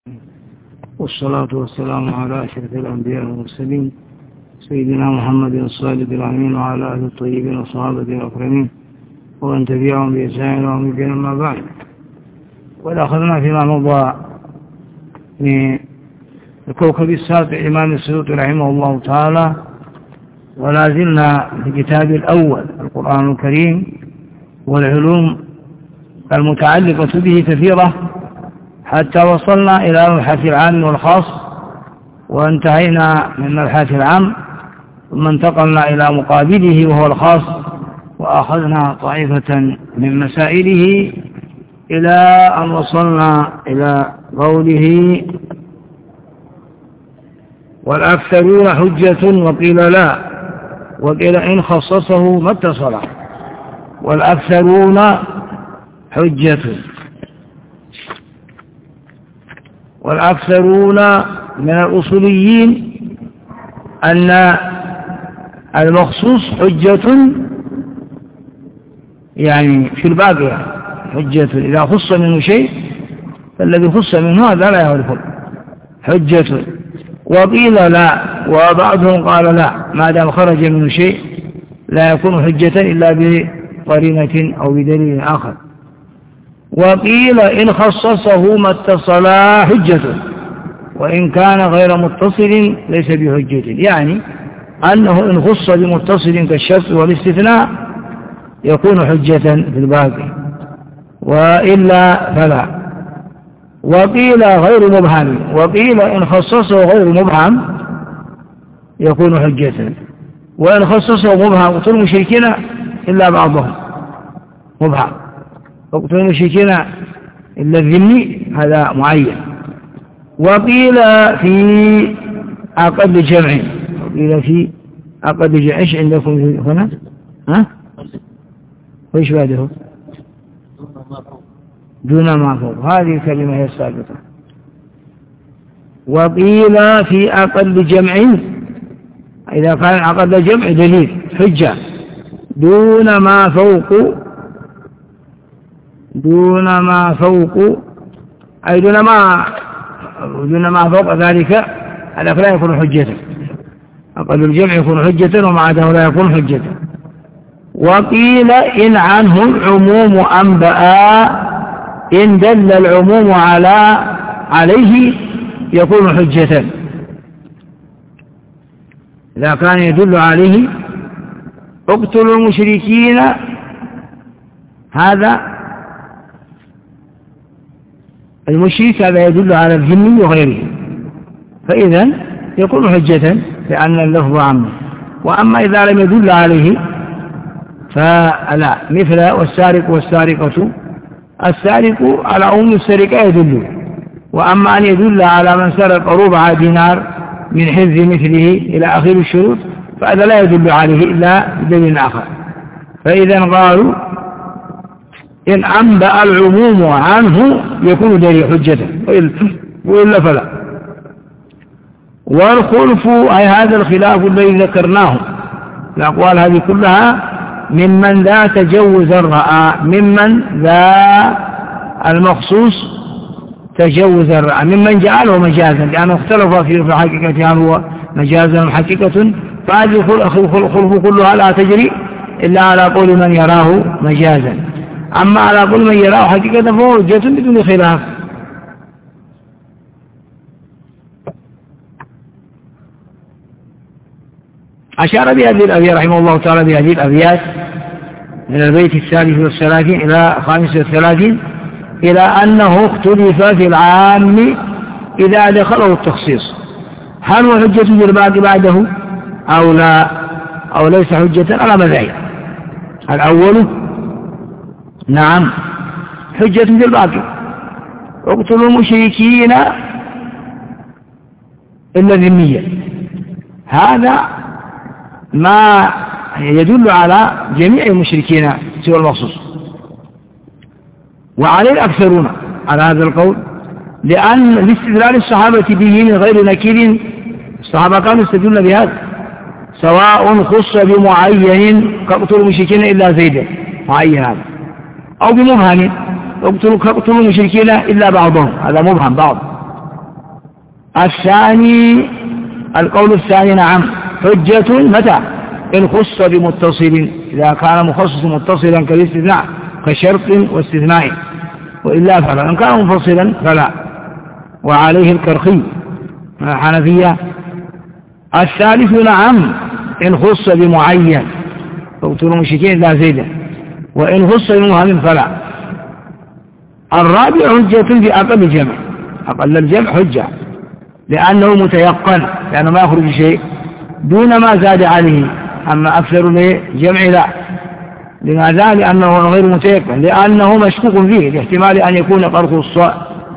والصلاة والسلام على أشرف الأنبياء والمرسلين سيدنا محمد الصادق الأمين وعلى آله الطيبين وصحابته الأكرمين ومن تبعهم بإحسان إلى يوم الدين. أما بعد، وقد أخذنا فيما مضى من الكوكب السابع الإمام السيوطي رحمه الله تعالى، ولا زلنا في الكتاب الأول القرآن الكريم والعلوم المتعلقة به كثيرة حتى وصلنا إلى مبحث العام والخاص، وانتهينا من مبحث العام ثم انتقلنا إلى مقابله وهو الخاص، وأخذنا طائفة من مسائله إلى أن وصلنا إلى قوله والأكثرون حجة وقيل لا، وقيل إن خصصه ما اتصل. والأكثرون حجة، والأكثرون من الأصوليين أن المخصوص حجة، يعني في الباقي حجة إذا خص منه شيء فالذي خص منه هذا لا يعرف حجة. وقيل لا، وبعضهم قال لا، ما دام خرج منه شيء لا يكون حجة إلا بقرينة أو بدليل آخر. وقيل إن خصصه ما اتصل حجة، وإن كان غير متصل ليس بحجة، يعني أنه إن خص بمتصل كالشرط والاستثناء يكون حجة في الباقي، وإلا فلا. وقيل غير مبهم، وقيل إن خصصه غير مبهم يكون حجة، وإن خصصه مبهم اقتلوا المشركين إلا بعضهم مبهم، اقتلوا المشركين إلا الذمي هذا معين. وقيل في أقل جمع، وقيل في أقل جمع. إيش عندكم هنا؟ وإيش بعده؟ دون ما فوق، هذه الكلمة هي السابقة. وقيل في أقل جمع، إذا كان أقل جمع دليل حجة، دون ما فوق، دون ما فوق أي دون ما فوق ذلك هذا لا يكون حجة. أقل الجمع يكون حجة وما عداه لا يكون حجة. وقيل إن عنه العموم أنبأ، إن دل العموم عليه يكون حجة. إذا كان يدل عليه اقتلوا المشركين، هذا المشرك هذا يدل على الذمي وغيره، فإذا يكون حجة لأن اللفظ عامه. وأما إذا لم يدل عليه فلا، مثل والسارق والسارقة، السارق على عموم السرقة يدل، وأما أن يدل على من سرق ربع دينار من حفظ مثله إلى آخر الشروط فهذا لا يدل عليه إلا بدليل آخر. فإذا قالوا إن أنبأ العموم عنه يكون دليل حجة، وإلا فلا. والخلف أي هذا الخلاف الذي ذكرناه، الأقوال هذه كلها ممن لا تجوز رأى، ممن لا المخصوص تجوز الرأى، ممن جعله مجازا، لأنه اختلف في حقيقة هل هو مجازا حقيقة، فهذه الخلف كلها لا تجري إلا على قول من يراه مجازا. أما على قول من يراه حقيقة فهو حجة بدون خلاف. أشار بهذه الأبيات رحمه الله تعالى بهذه الأبيات من البيت 33 إلى 35 إلى أنه اختلف في العام إذا دخله التخصيص، هل هو حجة بالباقي بعده أو لا، أو ليس حجة على مذاهب. الأول نعم حجة بالباقي، اقتلوا المشركين إلا الذمية، هذا ما يدل على جميع المشركين سوى المخصوص. وعليه الأكثرون على هذا القول، لأن الاستدلال الصحابة به من غير نكير، الصحابة كانوا يستدلون بهذا سواء خص بمعين كاقتلوا المشركين إلا زيدا معين هذا، أو بمبهم اقتلوا المشركين إلا بعضهم، هذا مبهم بعض، الثاني القول الثاني نعم حجة متى؟ إن خص بمتصل، إذا كان مخصص متصلا كالاستثناء كشرط واستثناء، وإلا فلا. إن كان منفصلا فلا، وعليه الكرخي حنفية. الثالث نعم إن خص بمعين، فاقتلوا المشركين لا زيدا، وإن خص بمهم فلا. الرابع حجة بأقل الجمع، أقل الجمع حجة لأنه متيقن، لأنه ما يخرج شيء دون ما زاد عليه. أما أكثر لجمع لا. لماذا؟ لأنه غير متيقن، لأنه مشكوك فيه لاحتمال أن يكون قد خص.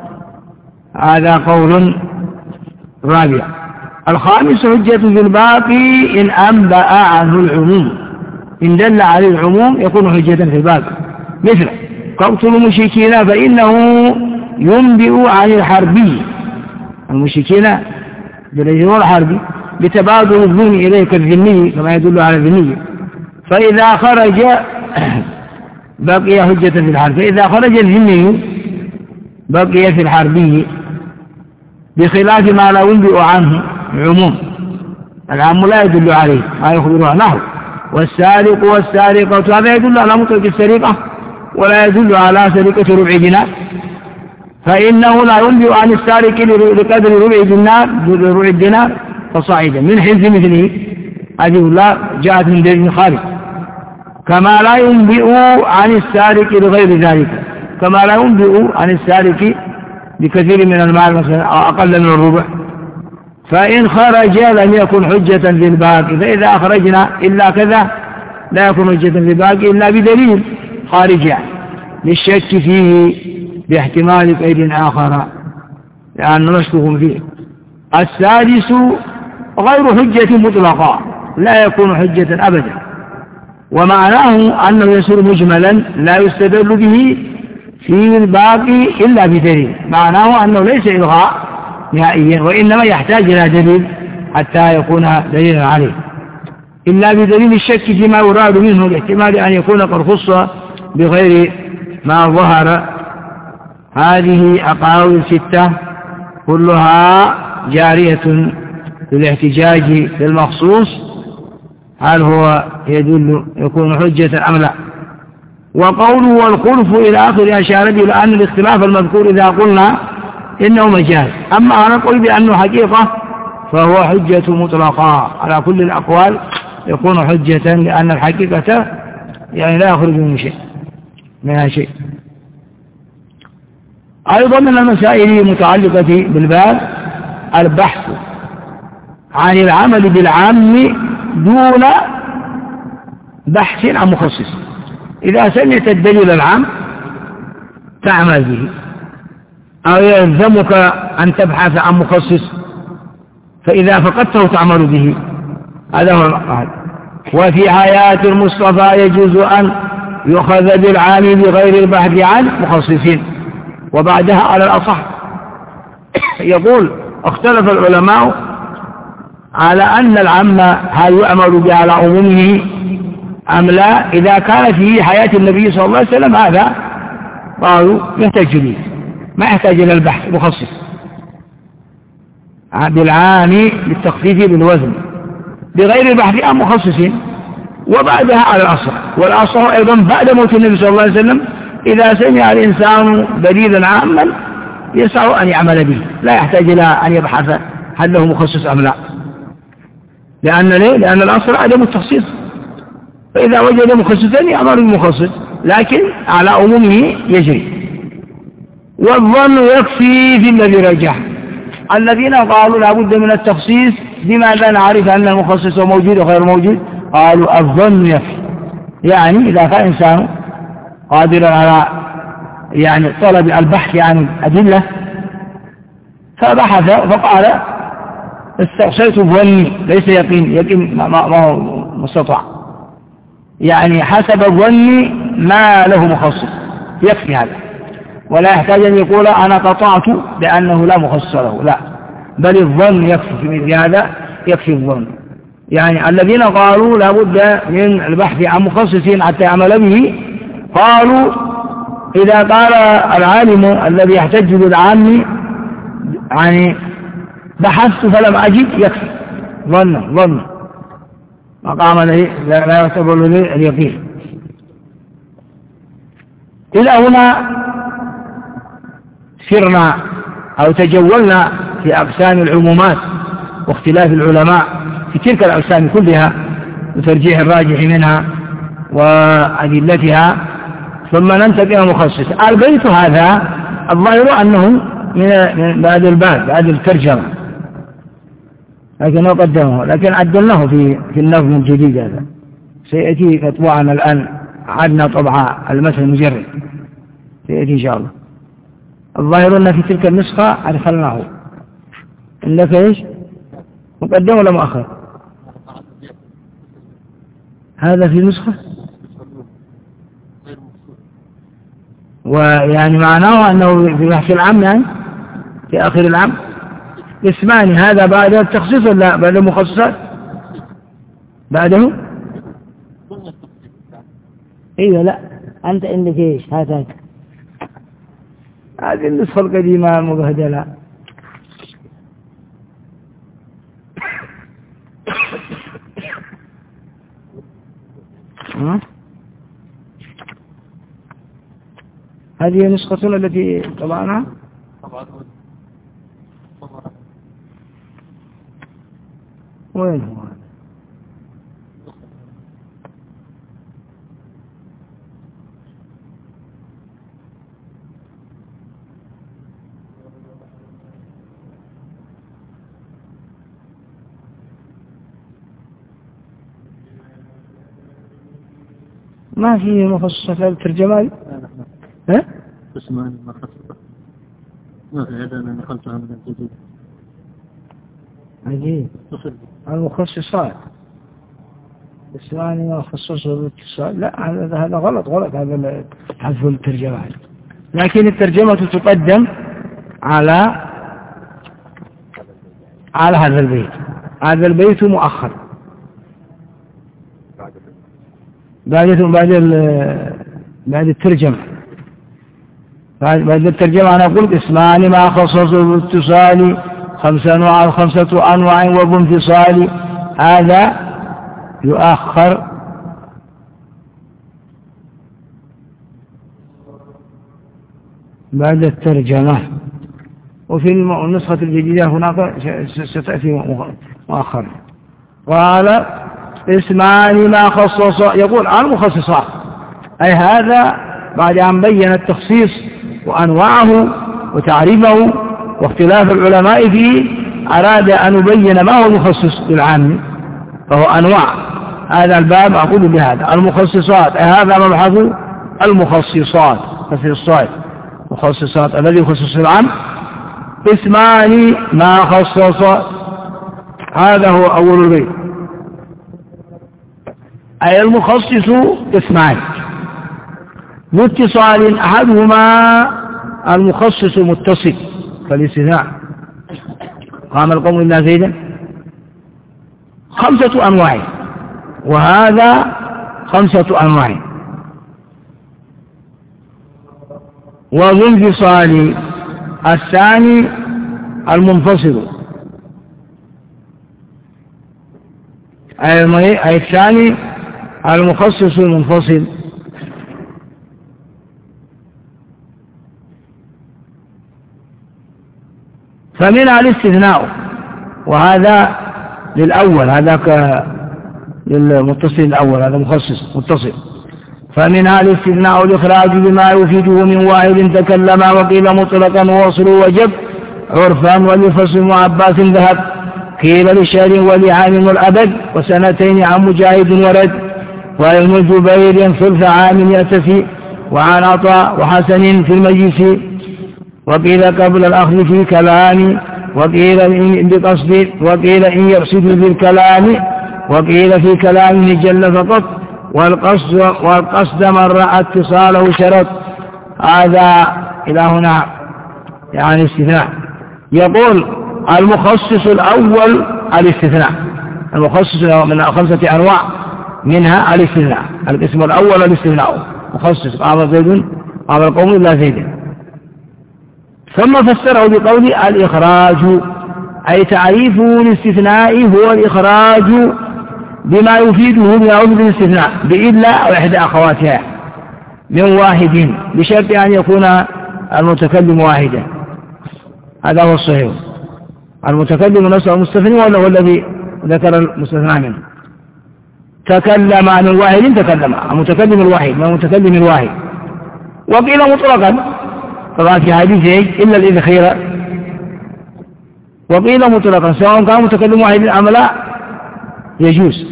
هذا قول رابع. الخامس حجة بالباقي إن أنبأ عنه العموم، إن دل عليه العموم يكون حجة في الباقي. مثل قتل المشركين فإنه ينبئ عن الحربي، المشركين بالجنور الحربي بتبادل الظن إليه كالذني كما يدل على الذني، فإذا خرج بقي حجة في الحرب. فإذا خرج الذني بقي في الحربي، بخلاف ما لا ينبئ عنه عموم، العام لا يدل عليه ما يخبره عنه. والسارق والسارقة هذا يدل على مطلق السرقة ولا يدل على سرقة ربع دينار، فإنه لا ينبئ عن السارق لقدر ربع الدينار فصاعدا من حيث مثله، هذه الله جاءت من دين خارج. كما لا ينبئ عن السارق لغير ذلك، كما لا ينبئ عن السارق بكثير من المال مثلا أو أقل من الربع. فإن خرج لم يكن حجة في الباقي، فإذا أخرجنا إلا كذا لا يكون حجة في الباقي إلا بدليل خارج للشك فيه باحتمال قيد آخر لأنه مشكوك فيه. السادس غير حجة مطلقة، لا يكون حجة أبدا، ومعناه أنه يصير مجملا لا يستدل به في الباقي إلا بدليل. معناه أنه ليس إلغاء نهائيا، وإنما يحتاج إلى دليل حتى يكون دليلا عليه، إلا بدليل الشك فيما يراد منه الاحتمال أن يكون قد خص بغير ما ظهر. هذه أقاويل 6 كلها جارية للاحتجاج بالمخصوص، هل هو يدل يكون حجة أم لا. وقوله والخلف إلى آخر أشار به لأن الاختلاف المذكور إذا قلنا إنه مجاز، أما أنا أقول بأنه حقيقة فهو حجة مطلقة على كل الأقوال، يكون حجة لأن الحقيقة يعني لا يخرج منها شيء. أيضا من المسائل المتعلقة بالباب البحث عن العمل بالعام دون بحث عن مخصص. إذا سمعت الدليل العام تعمل به، أو يلزمك أن تبحث عن مخصص، فإذا فقدته تعمل به. هذا هو القاعدة. وفي حياة المصطفى يجوز أن يؤخذ بالعام بغير البحث عن مخصصين. وبعدها على الأصح يقول اختلف العلماء على أن العام هل يؤمر به على عمومه أم لا. إذا كان في حياة النبي صلى الله عليه وسلم هذا قالوا يحتاج به، ما يحتاج إلى البحث مخصص بالعام للتخفيف بالوزن بغير البحث عن مخصصين. وبعدها على الأصح، والأصح أيضا بعد موت النبي صلى الله عليه وسلم إذا سمع الإنسان دليلا عاما يسعى أن يعمل به، لا يحتاج إلى أن يبحث هل له مخصص أم لا. لأن الأصل عدم التخصيص، فإذا وجد مخصصا يأمر بالمخصص، لكن على عمومه يجري. والظن يكفي في الذي رجح. الذين قالوا لا بد من التخصيص لماذا نعرف أن المخصص موجود وغير موجود؟ قالوا الظن يكفي، يعني إذا كان إنسان قادرا على يعني طلب البحث عن أدلة فبحث فقال استقصيت ظني، ليس يقين ما هو مستطاع، يعني حسب الظن ما له مخصص، يكفي هذا، ولا يحتاج أن يقول أنا قطعت لأنه لا مخصص له، لا، بل الظن يكفي في مثل هذا، يكفي الظن. يعني الذين قالوا لا بد من البحث عن مخصصين حتى يعمل به قالوا إذا قال العالم الذي يحتج بالعام يعني بحثت فلم أجد يكفي ظن مقام لا يعتبر لي اليقين. إلى هنا سرنا أو تجولنا في أقسام العمومات واختلاف العلماء في تلك الأقسام كلها وترجيح الراجح منها وأدلتها، ثم ننتقل إلى مخصص. البيت هذا الظاهر أنه من بعد الباب بعد الترجمة، لكنه قدمه، لكن عدلناه في النظم الجديد هذا سيأتي كطبعنا الآن، عدنا طبع المثل المجرد سيأتي إن شاء الله. الظاهر أن في تلك النسخة أدخلناه. عندك إيش مقدم ولا مؤخر؟ هذا في نسخة، ويعني معناه أنه في بحث العام يعني في آخر العام. اسمان هذا بعد التخصيص ولا بعد المخصصات؟ بعده؟ ايوه لا انت عندك ايش هذا؟ هذه النسخة القديمة المبهدلة. هذه نسختنا التي طبعناها. وين هو؟ ما في مخصصة في الترجمة. ها؟ اسمان مخصصة ما في. هذا أنا نقلتها من الجديد. عجيب. المخصصات اسمان مخصصة بالاتصال. لا هذا غلط هذا حذف الترجمة. لكن الترجمة تقدم على هذا البيت. هذا البيت مؤخر بعد الترجمة. بعد الترجمة أنا أقول اسمان ما خصصوا بالاتصال 5 أنواع وبانفصال. هذا يؤخر بعد الترجمة. وفي النسخة الجديدة هناك ستأتي مؤخرا. قال اسمان ما خصص، يقول المخصصات، أي هذا بعد أن بين التخصيص وأنواعه وتعريفه واختلاف العلماء فيه، أراد أن يبين ما هو المخصص للعام، فهو أنواع. هذا الباب أقول بهذا المخصصات، أي هذا مبحث المخصصات، كسر الصاد مخصصات الذي يخصص العام. اسمان ما خصص، هذا هو أول البيت. أي المخصص اسمان باتصال، أحدهما المخصص متصل كالاستثناء، قام القوم إلا زيدا 5 أنواع، وهذا 5 أنواع. وبانفصال الثاني المنفصل، أي الثاني المخصص المنفصل. فمنها الاستثناء، وهذا للأول، هذاك للمتصل الأول، هذا مخصص متصل. فمنها الاستثناء الإخراج بما يفيده من واحد تكلم، وقيل مطلقا ووصل وجب عرفا، ولفصل معباس ذهب، قيل لشهر ولعام والأبد، وسنتين عن مجاهد ورد، وعلم الجبير ثلث عام يأتفي، وعن عطاء وحسن في المجلس، وقيل قبل الأخذ في كلام، وقيل إن بقصد، وقيل إن يقصد بالكلام، وقيل في كلامه جل فقط، والقصد من رأى اتصاله شرط. هذا إلى هنا يعني استثناء. يقول المخصص الأول الاستثناء، المخصص من 5 أنواع، منها الاستثناء. القسم الأول الاستثناء مخصص، قام زيد قام القوم إلا زيد. ثم فسره بقول الإخراج، أي تعريف الاستثناء هو الإخراج بما يفيده من عضو الاستثناء بإلا أو إحدى أخواتها من واحد بشرط أن يكون المتكلم واحدا. هذا هو الصحيح. المتكلم نفسه المستثنى ولا هو الذي ذكر المستثنى منه؟ تكلم عن الواحد، تكلم المتكلم الواحد من المتكلم الواحد. وقيل مطلقا طبعا في حديث إلا الإذخير، وقيل مطلقا سواء كان متكلم واحد أم لا يجوز،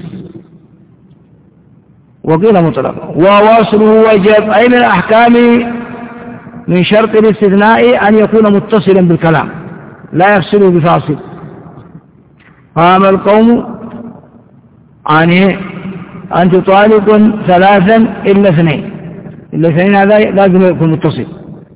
وقيل مطلقا. ووصله وجب أي من الأحكام من شرط الاستثناء أن يكون متصلا بالكلام لا يفصله بفاصل. قام القوم عن أنت طالق ثلاثا إلا اثنين، إلا اثنين هذا لازم يكون متصل.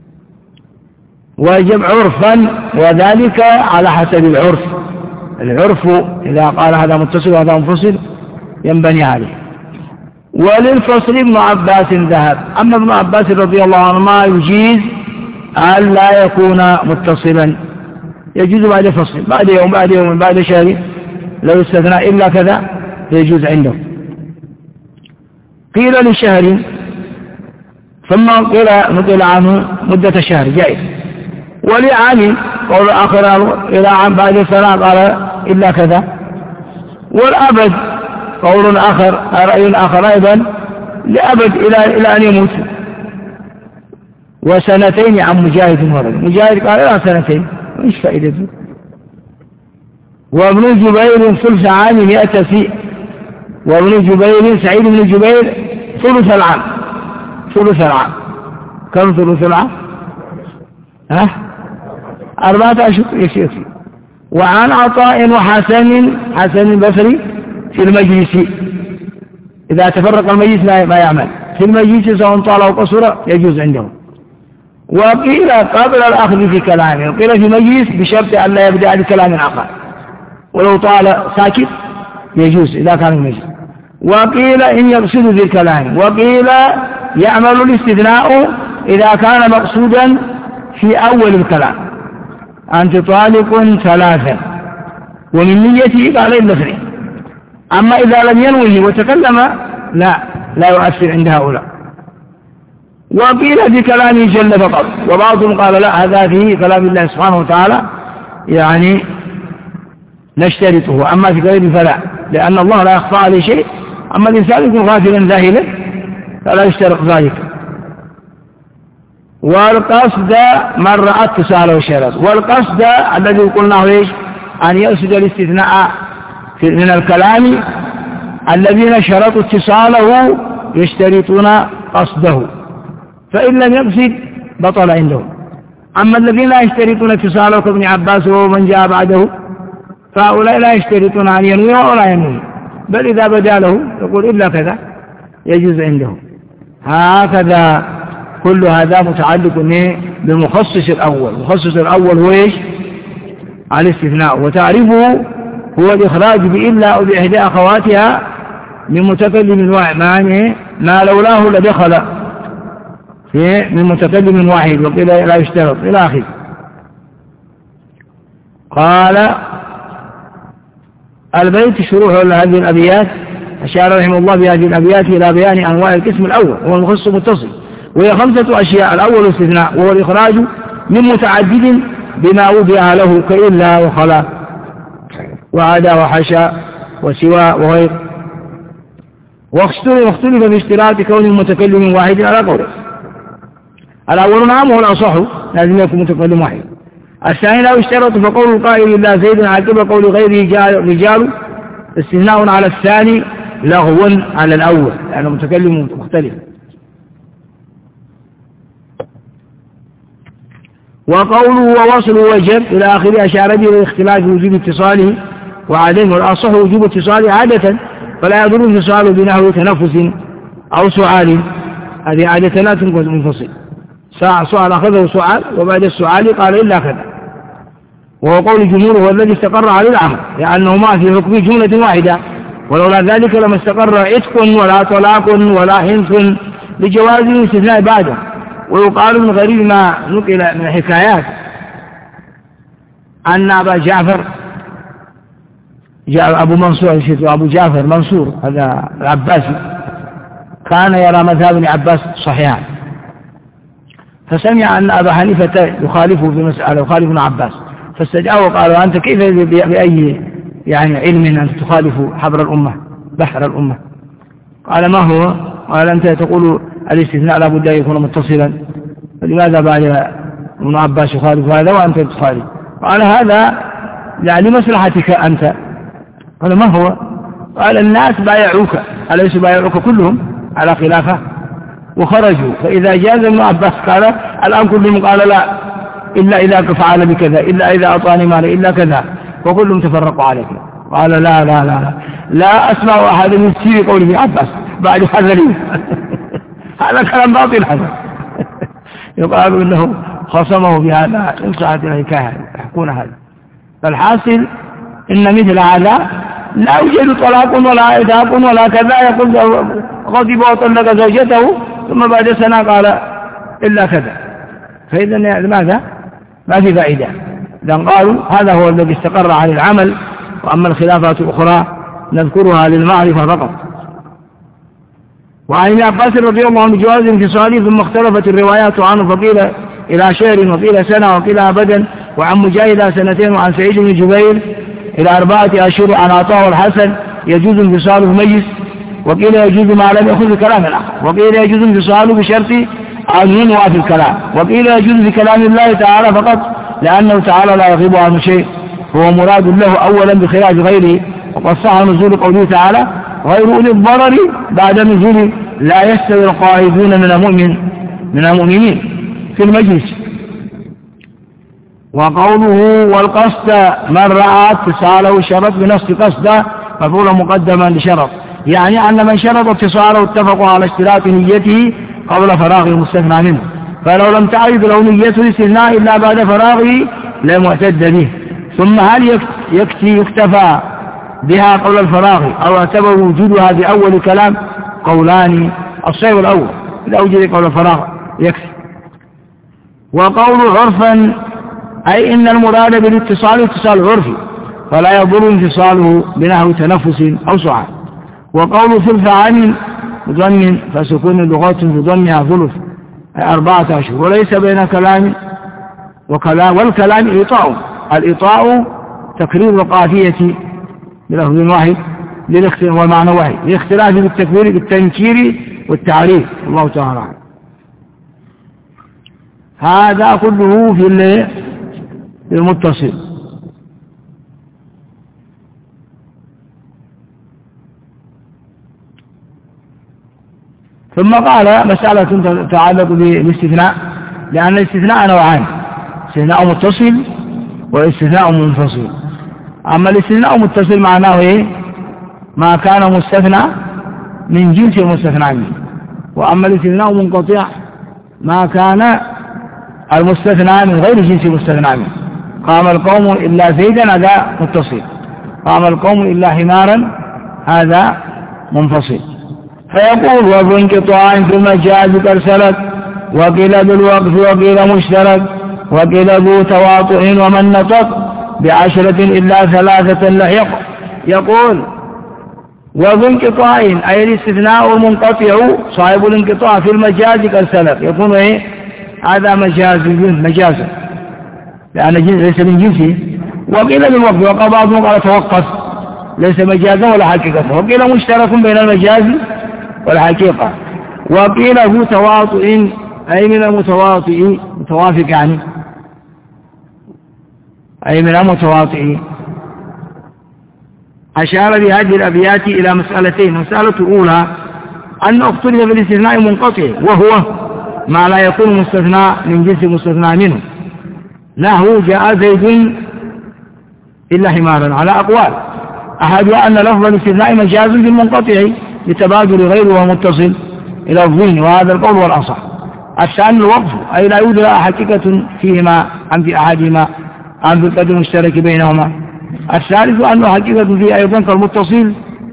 ويجب عرفا وذلك على حسب العرف. العرف إذا قال هذا متصل وهذا منفصل ينبني عليه. وللفصل ابن عباس ذهب. أما ابن عباس رضي الله عنه ما يجيز أن لا يكون متصلا، يجوز بعد فصل، بعد يوم بعد يوم بعد شهر، لو استثنى إلا كذا يجوز عنده. قيل لشهر ثم نقل عنه مدة شهر جائز. ولعام قول آخر إلى عام بعد سنة قال إلا كذا. والأبد قول آخر رأي آخر أيضا لأبد إلى أن يموت. وسنتين عن مجاهد ورد، مجاهد قال إلى سنتين مش فائدته. وابن جبير ثلث عام 100 سيء. وابن جبير سعيد بن جبير ثلث العام. ثلث العام كم ثلث العام؟ 4 أشهر يسير. وعن عطاء وحسن البصري في المجلس إذا تفرق المجلس ما يعمل في المجلس سواء طال أو قصر يجوز عندهم. وقيل قبل الأخذ في كلامه، وقيل في مجلس بشرط أن لا يبدأ بكلام آخر، ولو طال ساكت يجوز إذا كان المجلس. وقيل إن يقصد في الكلام. وقيل يعمل الاستثناء إذا كان مقصودا في أول الكلام أنت طالق ثلاثا ومن نيته قال إلا اثنين. أما إذا لم ينوه وتكلم لا يؤثر عند هؤلاء. وقيل في كلامه جل فقط، وبعضهم قال لا هذا في كلام الله سبحانه وتعالى يعني نشترطه، أما في غيره فلا، لأن الله لا يخفى عليه شيء. أما الإنسان يكون غافلا ذاهلا فلا يشترط ذلك. والقصد من رأى اتصاله وشرط. والقصد الذي قلناه ايش؟ أن يقصد الاستثناء من الكلام. الذين شرطوا اتصاله يشترطون قصده، فإن لم يقصد بطل عندهم. أما الذين لا يشترطون اتصاله كابن عباس ومن جاء بعده فهؤلاء لا يشترطون أن ينوي ولا ينوي، بل إذا بدا له يقول إلا كذا يجوز عندهم. هكذا كل هذا متعلق بالمخصص الأول. المخصص الأول هو إيش؟ الاستثناء، وتعريفه هو الإخراج بإلا أو بإحدى أخواتها من متكلم واحد، معنى ما لولاه لدخل من متكلم واحد، وقيل لا يشترط إلى آخره. قال البيت شروح هذه الأبيات. أشار رحمه الله بهذه الأبيات إلى بيان أنواع القسم الأول هو المخصص متصل، وهي 5 أشياء. الأول الاستثناء وهو الإخراج من متعدد بما وضع له كإلا وخلا وعدا وحشا وسوى وغير. واختلف في اشتراط كون المتكلم واحد على قوله. الأول نعم هو الأصح لازم يكون متكلم واحد. الثاني لو اشترط فقول القائل إلا زيد عقب قول غيره رجال استثناء على الثاني لغو على الأول لأنه متكلم مختلف. وقوله ووصل وجب إلى آخره أشار به لاختلاف وجوب اتصاله وعدمه. والأصح وجوب اتصاله عادة، فلا يضر اتصاله بنحو تنفس أو سؤال، هذه عادة لا تنقذ منفصل. سؤال أخذه سؤال وبعد السؤال قال إلا كذا. وهو قول الجمهور هو الذي استقر على العمل لأنه ما في حكم جملة واحدة، ولولا ذلك لما استقر عتق ولا طلاق ولا حنث لجواز الاستثناء بعده. ويقال من غريب ما نقل من حكايات أن أبا جعفر جاء أبو منصور أبو جعفر منصور هذا العباسي كان يرى مذهب ابن عباس صحيحا، فسمع أن أبا حنيفة يخالفه في مسألة يخالف ابن عباس، فاستدعاه وقال أنت كيف بأي يعني علم أنت تخالف حبر الأمة بحر الأمة؟ قال ما هو؟ قال أنت تقول الاستثناء لا بد أن يكون متصلا، فلماذا بعد ابن عباس يخالف هذا وأنت تخالف؟ قال هذا يعني لمصلحتك أنت. قال ما هو؟ قال الناس بايعوك، أليس بايعوك كلهم على خلافه وخرجوا، فإذا جاز ابن عباس قال الآن كلهم قال لا إلا إذا فعل بكذا، إلا إذا أعطاني مالا، إلا كذا، وكلهم تفرقوا عليك. قال لا لا لا لا أسمع أحد من سير قول ابن عباس بعد هذا لي هذا كلام باطل هذا يقال إنه خصمه بهذا إن صحت الحكاية يحكون هذا. فالحاصل إن مثل هذا لا يوجد طلاق ولا إداق ولا كذا، يقول غضب وطلق زوجته ثم بعد سنة قال إلا كذا، فإذا ماذا؟ ما في فائدة. لأن قالوا هذا هو الذي استقر على العمل، وأما الخلافات الأخرى نذكرها للمعرفة فقط. وعن ابن عباس رضي الله عنه جواز انفصاله، ثم اختلفت الروايات عنه، فقيل إلى شهر وقيل سنة وقيل أبدا، وعن مجاهد 2 وعن سعيد بن جبير إلى 4 أشهر، عن عطاء والحسن يجوز انفصاله ميت، وقيل يجوز ما لم يأخذ بكلام الآخر، وقيل يجوز انفصاله بشرط أن ينوى في الكلام، وقيل يجوز بكلام الله تعالى فقط لأنه تعالى لا يغيب عنه شيء، هو مراد له أولا بخلاف غيره. وقد صح نزول قوله تعالى غير أولي الضرر بعد نزول لا يستوي القاعدون من المؤمنين في المجلس. وقوله والقصد من رأى اتصاله شرط بنص قصد مفعول مقدما لشرط، يعني أن من شرط اتصاله اتفقوا على اشتراط نيته قبل فراغه المستثنى منه، فلو لم تعرض له نية الاستثناء إلا بعد فراغه لم يعتد به. ثم هل يكتفى بها قبل الفراغ أو اعتبر وجودها بأول كلام؟ قولان، الصحيح الأول إذا وجد قبل الفراغ يكفي. وقول عرفا أي إن المراد بالاتصال اتصال عرفي فلا يضر انفصاله بنحو تنفس أو سعال. وقول ثلث عام بضم فسكون اللغات بضمها ثلث 4 أشهر، وليس بين كلام وكلام، والكلام إيطاء، الإيطاء تكرير القافية بلفظ واحد ومعنى واحد لاختلاف بالتكبير بالتنكير والتعريف. الله تعالى هذا كله في المتصل. ثم قال مسألة تتعلق بالاستثناء، لأن الاستثناء نوعان، استثناء متصل واستثناء منفصل. أما الاستثناء متصل معناه إيه؟ ما كان مستثنى من جنس المستثنى منه. وأما الاستثناء منقطع ما كان المستثنى من غير جنس المستثنى منه. قام القوم إلا زيدا هذا متصل، قام القوم إلا حمارا هذا منفصل. فيقول وفي انقطاع في المجاز كالسلك، وقيل بالوقف وقيل مشترك، وقيل ذو تواطؤ ومن نطق ب10 إلا 3 لحق. يقول وفي انقطاع أي الاستثناء المنقطع صاحب الانقطاع في المجاز كالسلك، يكون ايه؟ هذا مجازا لأن ليس من جنسه. وقيل بالوقف وقال بعضهم قال توقف ليس مجازا ولا حقيقة، وقيل مشترك بين المجاز والحقيقة. وقيل ذو تواطؤ أي من المتواطئ متوافق، يعني أي من المتواطئ. أشار بهذه الأبيات إلى مسألتين. مسألة الأولى أن اختلف بالاستثناء منقطع، وهو ما لا يكون مستثنى من جنس مستثنى منه، له جاء زيد إلا حمارا على أقوال، أحدها أن لفظ الاستثناء مجاز بالمنقطع لتبادل غيره ومتصل إلى الظن، وهذا القول والأصح. الثاني الوقف أي لا يوجد حقيقة فيهما أم في أحدهما أم في القدر المشترك بينهما. الثالث أنه حقيقة فيه أيضا كالمتصل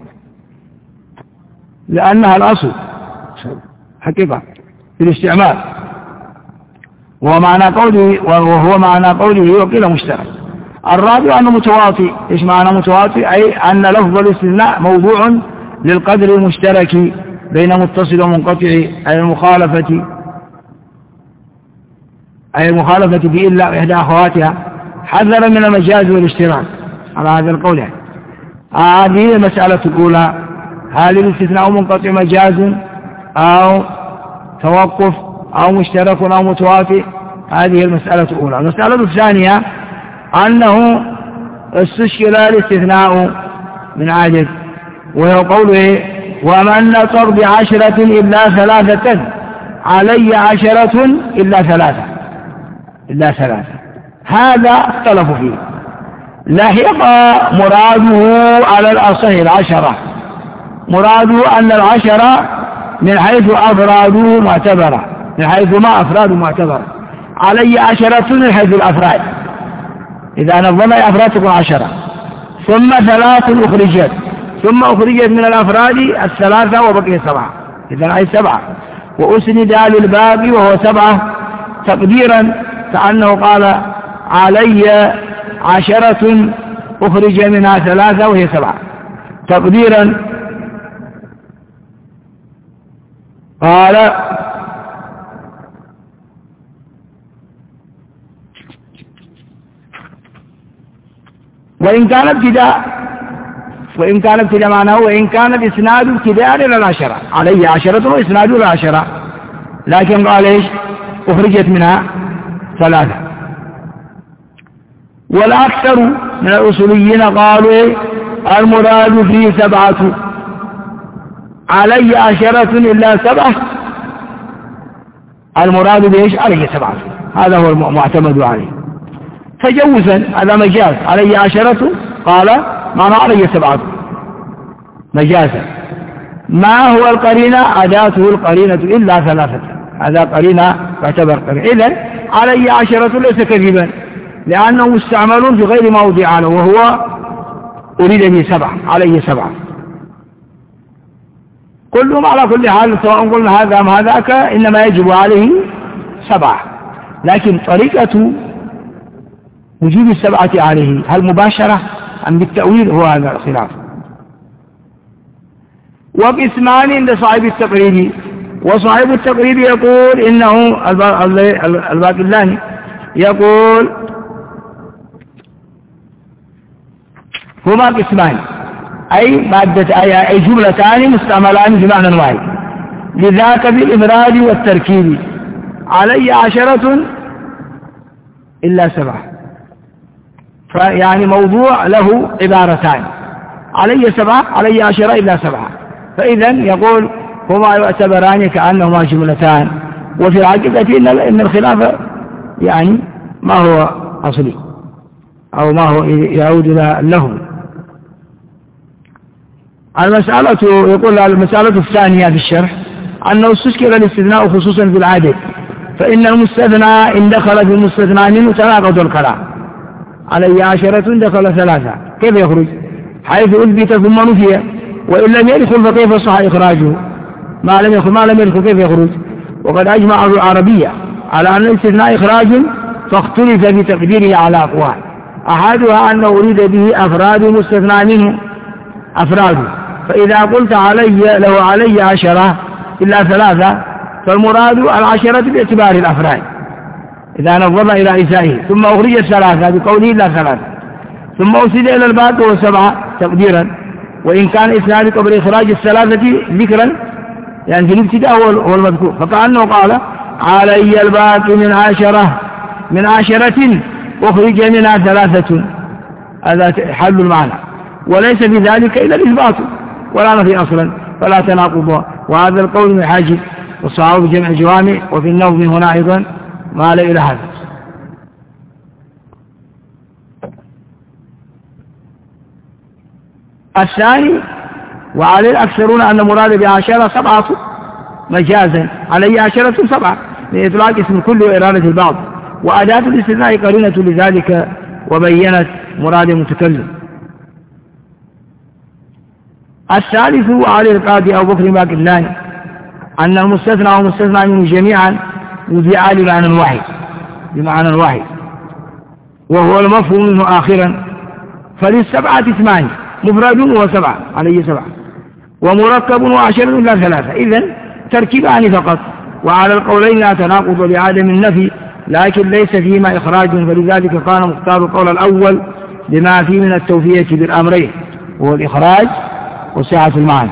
لأنها الأصل حقيقة في الاستعمال، وهو معنى قوله وقيل مشترك. الرابع أنه متواطئ. إيش معنى متواطئ؟ أي أن لفظ الاستثناء موضوع للقدر المشترك بين متصل ومنقطع، أي المخالفة بإلا إحدى أخواتها، حذرا من المجاز والاشتراك على هذا القول. هذه المسألة الأولى، هل الاستثناء منقطع مجاز أو توقف أو مشترك أو متوافق؟ هذه المسألة الأولى. المسألة الثانية أنه استشكل الاستثناء من عدد، وهو قوله ومن نطر ب10 إلا 3 علي 10 إلا 3. هذا اختلفوا فيه. لحق مراده على الأصح 10، مراده أن 10 من حيث أفراده معتبرة، من حيث ما أفراده معتبرة، علي 10 من حيث الأفراد، إذا نظم الأفراد تكون 10، ثم 3 أخرجت، ثم أخرجت من الأفراد 3 وبقي 7، إذا أي 7، وأسند للباقي وهو 7 تقديرا، كأنه قال علي 10 أخرج منها 3 وهي 7 تقديرا. قال وإن كان ابتداء معناه وإن كان الإسناد ابتداء إلى 10، علي 10 وإسناد إلى 10، لكن قال إيش؟ أخرجت منها 3. والأكثر من الأصوليين قالوا المراد فيه 7، علي 10 إلا 7، المراد بإيش؟ علي 7، هذا هو المعتمد عليه. تجوزا هذا مجاز، علي 10 قال معنى علي 7 مجازا. ما هو القرينة؟ أداته القرينة إلا 3، هذا قرينة تعتبر قرينة. إذن علي 10 ليس كذبا، لأنه مستعمل في غير موضع له، وهو أريد به 7، عليه 7. كلهم على كل حال سواء قلنا هذا أم هذاك إنما يجب عليه 7، لكن طريقة وجوب 7 عليه هل مباشرة أم بالتأويل؟ هو هذا الخلاف. وقسمان عند صاحب التقريب، وصاحب التقريب يقول إنه الباقلاني يقول هما قسمان، أي مادة أي جملتان مستعملان بمعنى واحد، لذاك بالإمراد والتركيب. علي 10 إلا 7، فيعني موضوع له عبارتان، علي 7 علي 10 إلا 7، فإذا يقول هما يعتبران كأنهما جملتان. وفي الحقيقة إن الخلاف يعني ما هو أصلي أو ما هو يعود إلى له. يقول المسألة الثانية في الشرح أنه استشكل الاستثناء خصوصا في العدد، فإن المستثنى إن دخل في المستثنى منه تناقض الكلام. علي 10 دخل 3، كيف يخرج؟ حيث أثبت ثم نفي، وإن لم يدخل فكيف صح إخراجه؟ ما لم يدخل كيف يخرج؟ وقد أجمع العربية على أن الاستثناء إخراج، فاختلف في تقديره على أقوال، أحدها أنه أريد به أفراد مستثنى منه أفراده، فإذا قلت علي 10 إلا 3 فالمراد 10 باعتبار الأفراد إذا نظر إلى إسائه، ثم أخرجت 3 بقوله إلا 3، ثم أسد إلى الباقي وهو 7 تقديرا، وإن كان إسناد قبل إخراج 3 ذكرا يعني في الابتداء هو المذكور، فكأنه قال علي الباقي من 10 أخرج منها 3، هذا حل المعنى، وليس في ذلك إلا الإثبات ولا نفي أصلا، فلا تناقض. وهذا القول من حاجب والصحابة بجمع جوامع، وفي النظم هنا أيضا ما لا إلى هذا. الثاني وعليه الأكثرون أن مراد ب10 7 مجازا، علي 10 7 لإطلاق اسم كل وإرادة البعض، وأداة الاستثناء قرينة لذلك وبينت مراد المتكلم. الثالث وعليه القاضي أبو بكر باقلاني أن المستثنى والمستثنى منه جميعا وضعا بمعنى واحد، وهو المفهوم منه آخرا، فللسبعة 8 مفرد وسبعة عليه 7 ومركب وعشرة إلا 3. إذن تركيبان فقط، وعلى القولين لا تناقض لعدم النفي، لكن ليس فيما إخراج، فلذلك كان مختار القول الأول لما فيه من التوفية بالأمرين، وهو الإخراج وسعة المعنى.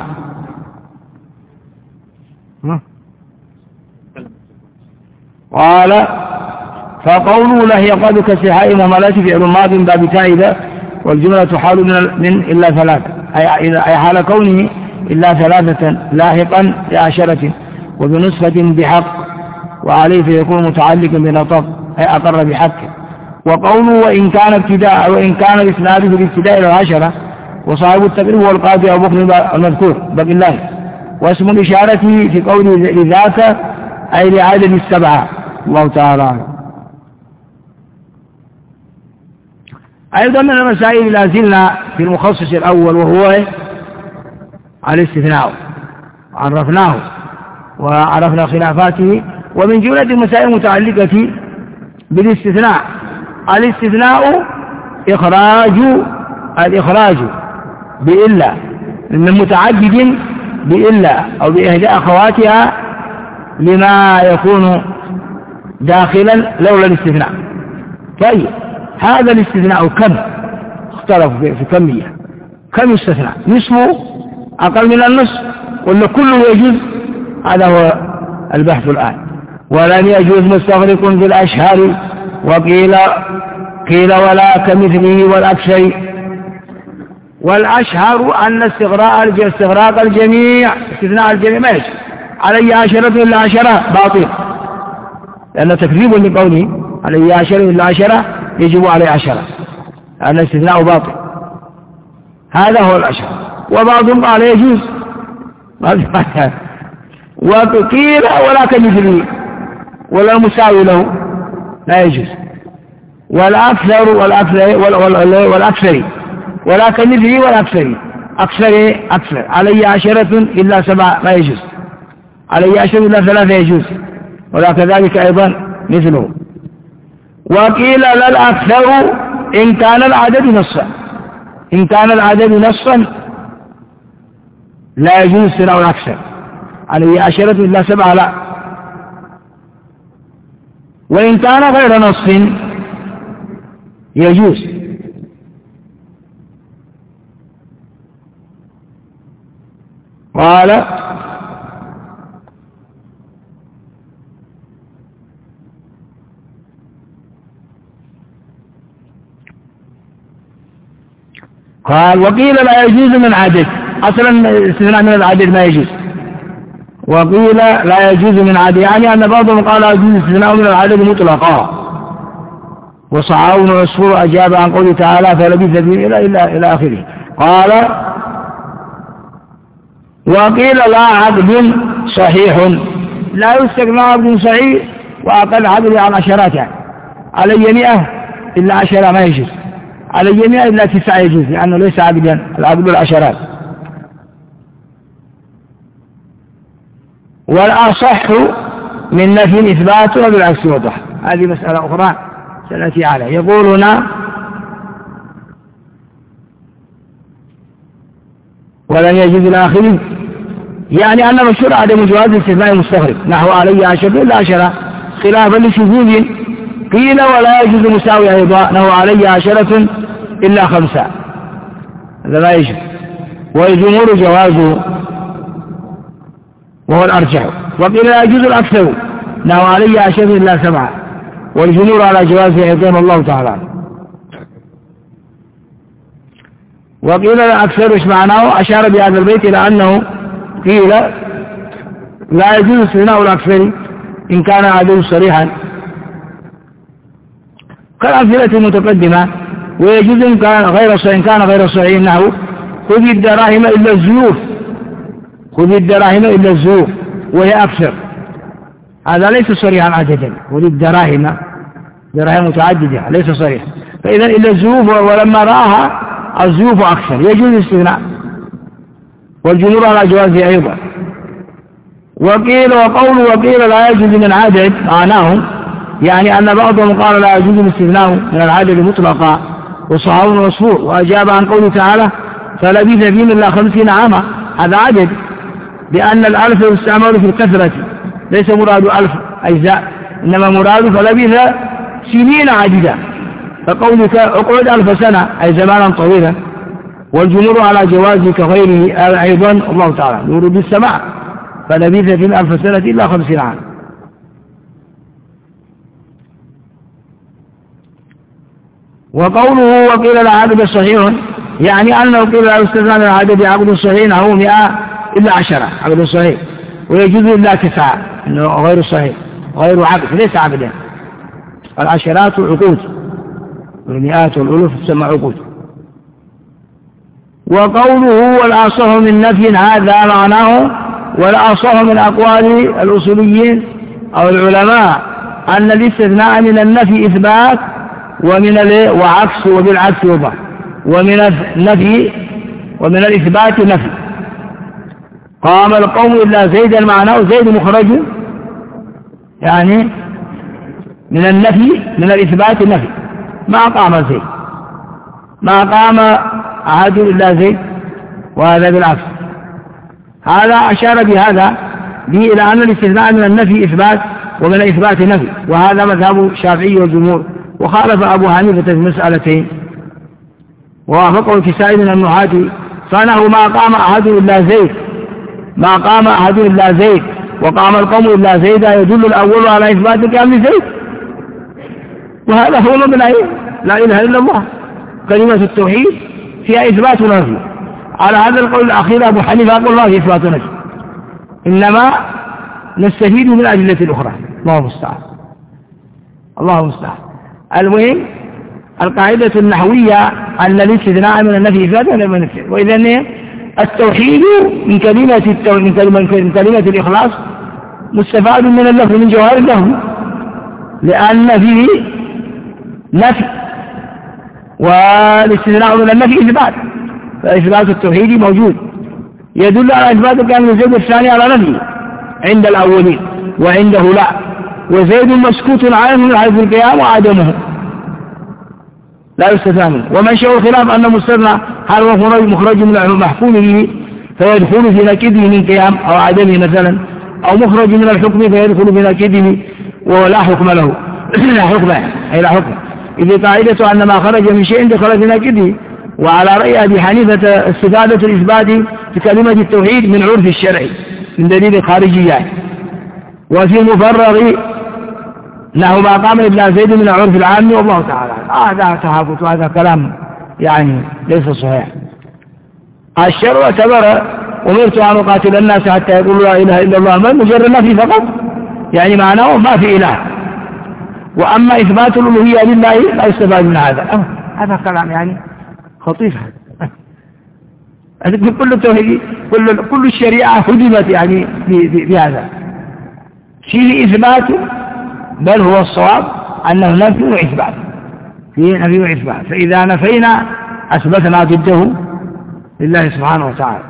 قال فقوله لا يقعد كالسحاء مهملات فعل ماض باب تائبة، والجملة حال من إلا 3، أي حال كونه إلا 3 لاحقا ل10، وبنسخة بحق، وعليه فيكون متعلقا بنطق أي أقر بحق. وقوله وإن كان ابتداء، وإن كان الإسناد في الابتداء إلى 10، وصاحب التقريب هو القاضي أبو بكر المذكور بقي الله، واسم الإشارة في قوله لذاك أي لعدد 7. الله تعالى. أيضا من المسائل لا زلنا في المخصص الأول، وهو الاستثناء، عرفناه وعرفنا خلافاته. ومن جملة المسائل المتعلقة بالاستثناء الاستثناء الإخراج بإلا من متعدد بإلا أو بإحدى أخواتها لما يكون داخلا لولا الاستثناء. طيب هذا الاستثناء كم؟ اختلفوا في كمية، كم يستثنى؟ نصفه أقل من النصف ولا كله يجوز؟ هذا هو البحث الآن. ولم يجوز مستغرق في الأشهر، وقيل ولا كمثله والأكثر. والأشهر أن استغراق الجميع، استثناء الجميع ما يجوز، علي 10 إلا 10 باطل، لأن تكذيب لقوله علي 10 إلا 10 يجب عليه 10، أن الاستثناء باطل. هذا هو الأشهر. وبعضهم قال يجوز، وقيل ولا كمثله ولا مساوي له لا يجوز. والأكثر ولا كمثله والأكثر أكثر علي 10 إلا 7 ما يجوز، علي 10 إلا 3 يجوز، ولا كذلك أيضا مثله. وقيل لا الأكثر إن كان العدد نصا، إن كان العدد نصا لا يجوز استثناء الأكثر، علي 10 إلا 7 لا. وإن كان غير نص يجوز. قال وقيل لا يجوز من عدد، أصلا الاستثناء من العدد ما يجوز. وقيل لا يجوز من عدد، يعني أن بعضهم قال يجوز الاستثناء من العدد مطلقا. وصعاون العصفور أجاب عن قوله تعالى فلبث فيه إلى آخره. قال وقيل لا عقد صحيح، لا يستغنى عقد صحيح وأقل عقد عن عشرات، يعني علي 100 إلا 10 ما يجوز، علي 100 إلا 9 يجوز، لأنه ليس عقدا، العقد العشرات. والأصح من نفي إثبات وبالعكس وضح. هذه مسألة أخرى سنأتي عليها. يقولون ولن يجوز الآخرين، يعني أن مشهور عدم جواز استثناء المستغرق، نحو علي 10 إلا 10 خلافا لشذوذ. قيل ولا يجوز مساوي أيضا، نحو علي 10 إلا 5 هذا لا يجوز. والجمهور جوازه وهو الأرجح. وقيل لا يجوز الأكثر، نحو علي 10 إلا 7 والجمهور على جوازه أيضا الله تعالى. وقيل الأكثر إيش معناه؟ أشار بهذا البيت إلى أنه قيل لا يجوز استثناء الأكثر إن كان عدو صريحا كالأمثلة المتقدمة، ويجوز إن كان غير صحيح، نحو خذ الدراهم إلا الزيوف، خذ الدراهم إلا الزيوف وهي أكثر، هذا ليس صريحا عددا، خذ الدراهم دراهم متعددة ليس صريح، فإذا إلا الزيوف ولما رآها الزيوف أكثر يجوز الاستثناء، والجمهور على جوازه أيضا. وقيل لا يجوز من عدد، معناه يعني أن بعضهم قال لا يجوز الاستثناء من العدد مطلقا وصحاب وصفور، وأجاب عن قوله تعالى فلبث فيهم إلا 50 عاما، هذا عدد، لأن الألف يستعمل في الكثرة، ليس مراد 1000 أجزاء، إنما مراد فلبث سنين عديدة، فقولك اقعد 1000 سنة أي زمانا طويلا، والجمهور على جوازه كغيره أيضا الله تعالى يريد السماع، فلبث فيهم 1000 سنة إلا 50 عام. وقوله وقيل العدد صحيح يعني أنه قيل الاستثناء من العدد عقد صحيح هو 100 إلا 10 عقد صحيح، ويجوز إلا 9 إنه غير صحيح غير عقد ليس عقدا، العشرات عقود والمئات والألوف تسمى عقود. وقوله والأصح من نفي هذا معناه والأصح من أقوال الأصوليين أو العلماء أن الاستثناء من النفي إثبات ومن وعكس وبالعكس وضع، ومن النفي ومن الإثبات نفي. قام القوم إلا زيدا معناه زيد مخرج، يعني من النفي من الإثبات نفي، ما قام زيد، ما قام أحد إلا زيد، وهذا بالعكس. هذا أشار بهذا إلى أن الاستثناء من النفي إثبات ومن الإثبات نفي، وهذا مذهب الشافعي والجمهور، وخالف أبو حنيفة في مسألتين، ووافقه الكسائي من النحاة فانه ما قام أحد إلا زيد، ما قام أحد إلا زيد وقام القوم إلا زيد يدل الأول على إثبات كامل زيد، وهذا هو مبنى لا إله إلا الله، كلمة التوحيد فيها إثبات ونفي. على هذا القول الأخير أبو حنيفة قال الله في إثبات ونفي، إنما نستفيد من الأدلة الأخرى، الله المستعان الله المستعان. المهم القاعدة النحوية أن الاستثناء من النفي إثبات ولا من النفي، وإذن التوحيد من كلمة الإخلاص مستفاد من اللفظ من جوهر اللفظ، لأن فيه نفي والاستثناء من النفي إثبات، فإثبات التوحيد موجود يدل على إثبات كامل زيد، الثاني على نفي عند الأولين وعنده لا، وزيد مسكوت عنه من حيث القيام وعدمه لا يستثنى منه. ومنشأ الخلاف أن مستثنى هل هو مخرج من المحكوم به فيدخل في نكده من قيام أو عدمه مثلا، أو مخرج من الحكم فيدخل في نكده وهو لا حكم له لا حكم أي لا حكم، إذ قاعدة أن ما خرج من شيء دخل في نكده. وعلى رأي أبي حنيفة استفادة الإثبات في كلمة التوحيد من عرف الشرع من دليل خارجيات، وفي مفرغ له ما قام إلا زيد من العرف العام والله تعالى. هذا تهافت وهذا كلام يعني ليس صحيح. الشرع اعتبر أمرت أن أقاتل الناس حتى يقولوا لا إله إلا الله، من مجرد نفي فقط، يعني معناه ما في إله. وأما إثبات الألوهية لله لا يستفاد من هذا، هذا كلام يعني خطيف. كل التوحيد كل الشريعة هدمت يعني بهذا، فيه إثبات بل هو الصواب أنه نفي وإثبات، فيه نفي وإثبات، فإذا نفينا أثبتنا ضده لله سبحانه وتعالى.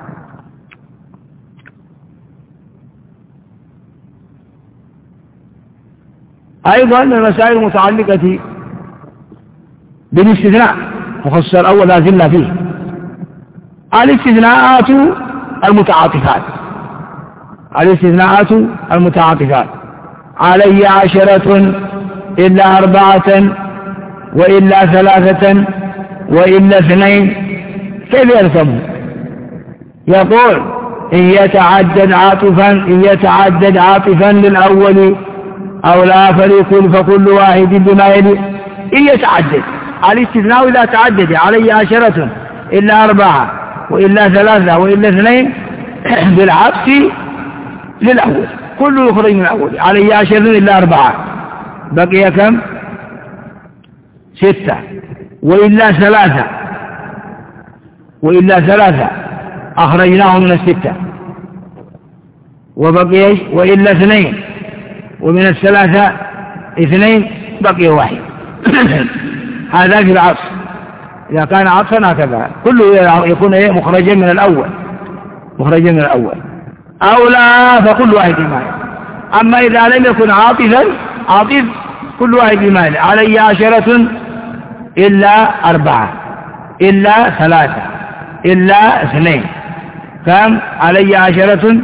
أيضا من المسائل المتعلقة بالاستثناء مخصص الأول لا زلنا فيه الاستثناءات المتعاطفات. الاستثناءات المتعاطفات علي 10 إلا 4 وإلا 3 وإلا 2 كيف يرسم؟ يقول إن يتعدد عاطفا للأول أو لا فكل واحد بما يلي. إن يتعدد الاستثناء إذا تعدد علي 10 إلا 4 وإلا 3 وإلا 2 بالعكس للأول، كله يخرج من الأول. علي 10 إلا 4 بقي كم؟ 6 وإلا 3 أخرجناه من 6 وبقي وإلا 2 ومن 3 2 بقي 1 هذا في العطف. إذا كان عطفا هكذا كله يكون مخرجا من الأول، أو لا فكل واحد معه. أما إذا لم يكن عاطف كل واحد بمال. علي 10 إلا 4 إلا 3 إلا 2 كم؟ علي 10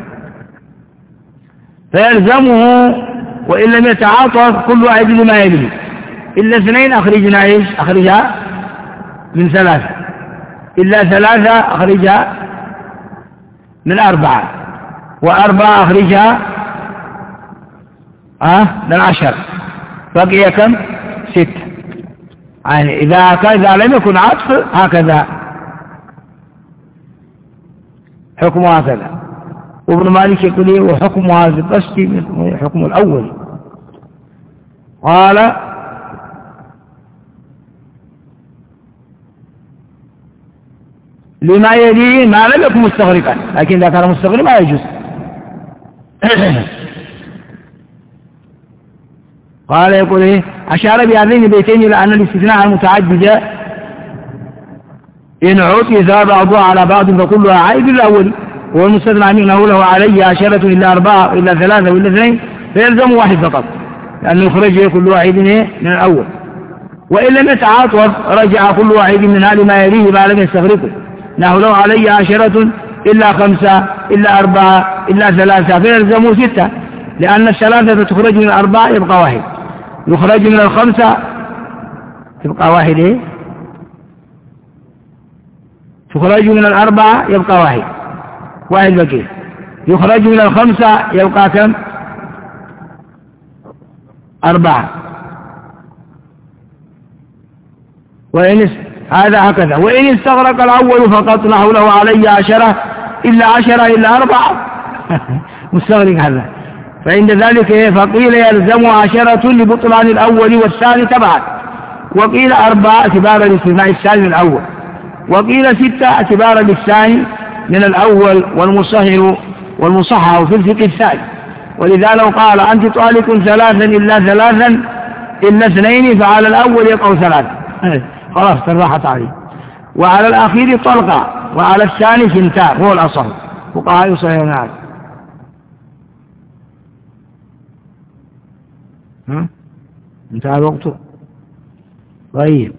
فيلزمه وإن لم يتعاطف كل واحد لما يليه. إلا 2 أخرجنا إيش؟ أخرجها من 3. إلا 3 أخرجها من 4 و4 أخرجها من 10 بقي كم؟ 6. يعني إذا لم يكن عطف هكذا حكم هكذا. وابن مالك يقول لي وحكم هذا القسط حكم الأول. قال لما يليه ما لم يكن مستغرقا، لكن إذا كان مستغرق ما يجوز. قال يقول إيه أشار بهذين البيتين إلى أن الاستثناء المتعددة إن عطي بعضها على بعض فكلها عائد الأول، والمستثنى منه له علي 10 إلا 4 إلا 3 إلا 2 فيلزم واحد فقط، لأنه يخرج كل واحد من الأول. وإن لم يتعاطف رجع كل واحد منها لما يليه ما لم يستغرقه. نحو له علي 10 إلا 5 إلا 4 إلا 3 فيلزموا 6، لأن 3 تخرج من 4 يبقى 1، يخرج من 5 تبقى 1 تخرج من 4 يبقى 1 بقي، يخرج من 5 يبقى كم؟ 4. وإن هذا هكذا. وإن استغرق الأول فقط نحو له علي 10 إلا 10 إلا 4 مستغرق هذا، فعند ذلك فقيل يلزم 10 لبطلان الأول والثاني تبعا، وقيل 4 اعتبارا لاستثناء الثاني من الأول، وقيل 6 اعتبارا للثاني من الأول والمصحح في الفقه الثاني. ولذا لو قال أنت طالق 3 إلا 3 إلا 2 فعلى الأول يقع 3 خلاص تراحت عليه، وعلى الأخير طلقة، وعلى الثاني 2 هو الأصل. فقهاء يصححون هذا. انتهى وقته. طيب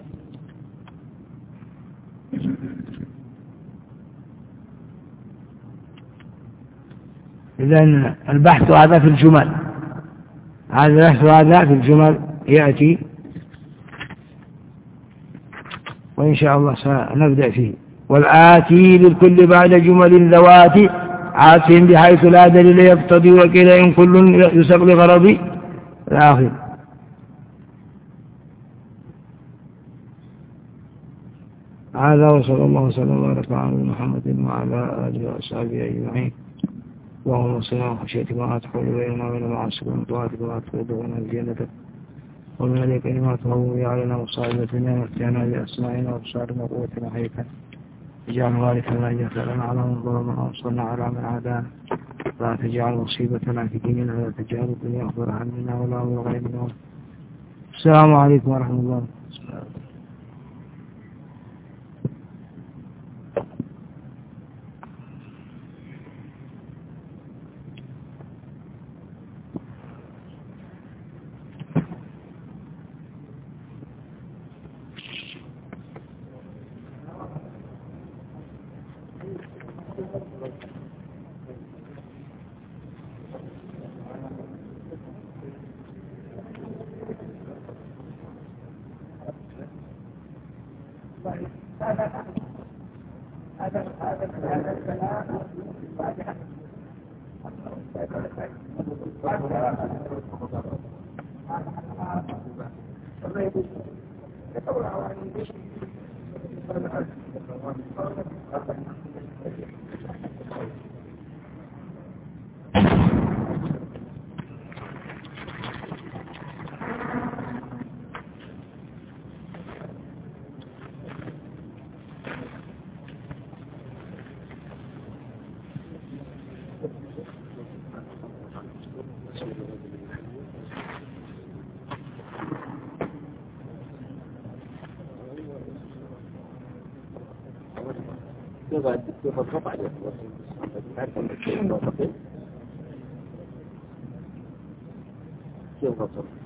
إذن البحث هذا في الجمل، هذا في الجمل يأتي وإن شاء الله سنبدأ فيه. والآتي للكل بعد جمل ذوات عاطف بحيث لا دليل يقتضي، وكيل إن كل يسق لغرض الآخر. هذا وصلى الله وسلم وبارك على محمد وعلى آله وأصحابه أجمعين. اللهم صل على خشيتك وما تحول بيننا وبين معاصيك وطاعتك وما تبلغنا الجنة، ومن اليقين ما تهون علينا مصائب الدنيا ومتعنا بأسماعنا وأبصارنا وقوتنا حيثا اجعل وارثا منا، اجعل على من ظلمنا وانصرنا على من عادانا، لا تجعل مصيبتنا في ديننا ولا تجعل الدنيا أكبر همنا ولا مبلغ علمنا. السلام عليكم ورحمة الله. كيف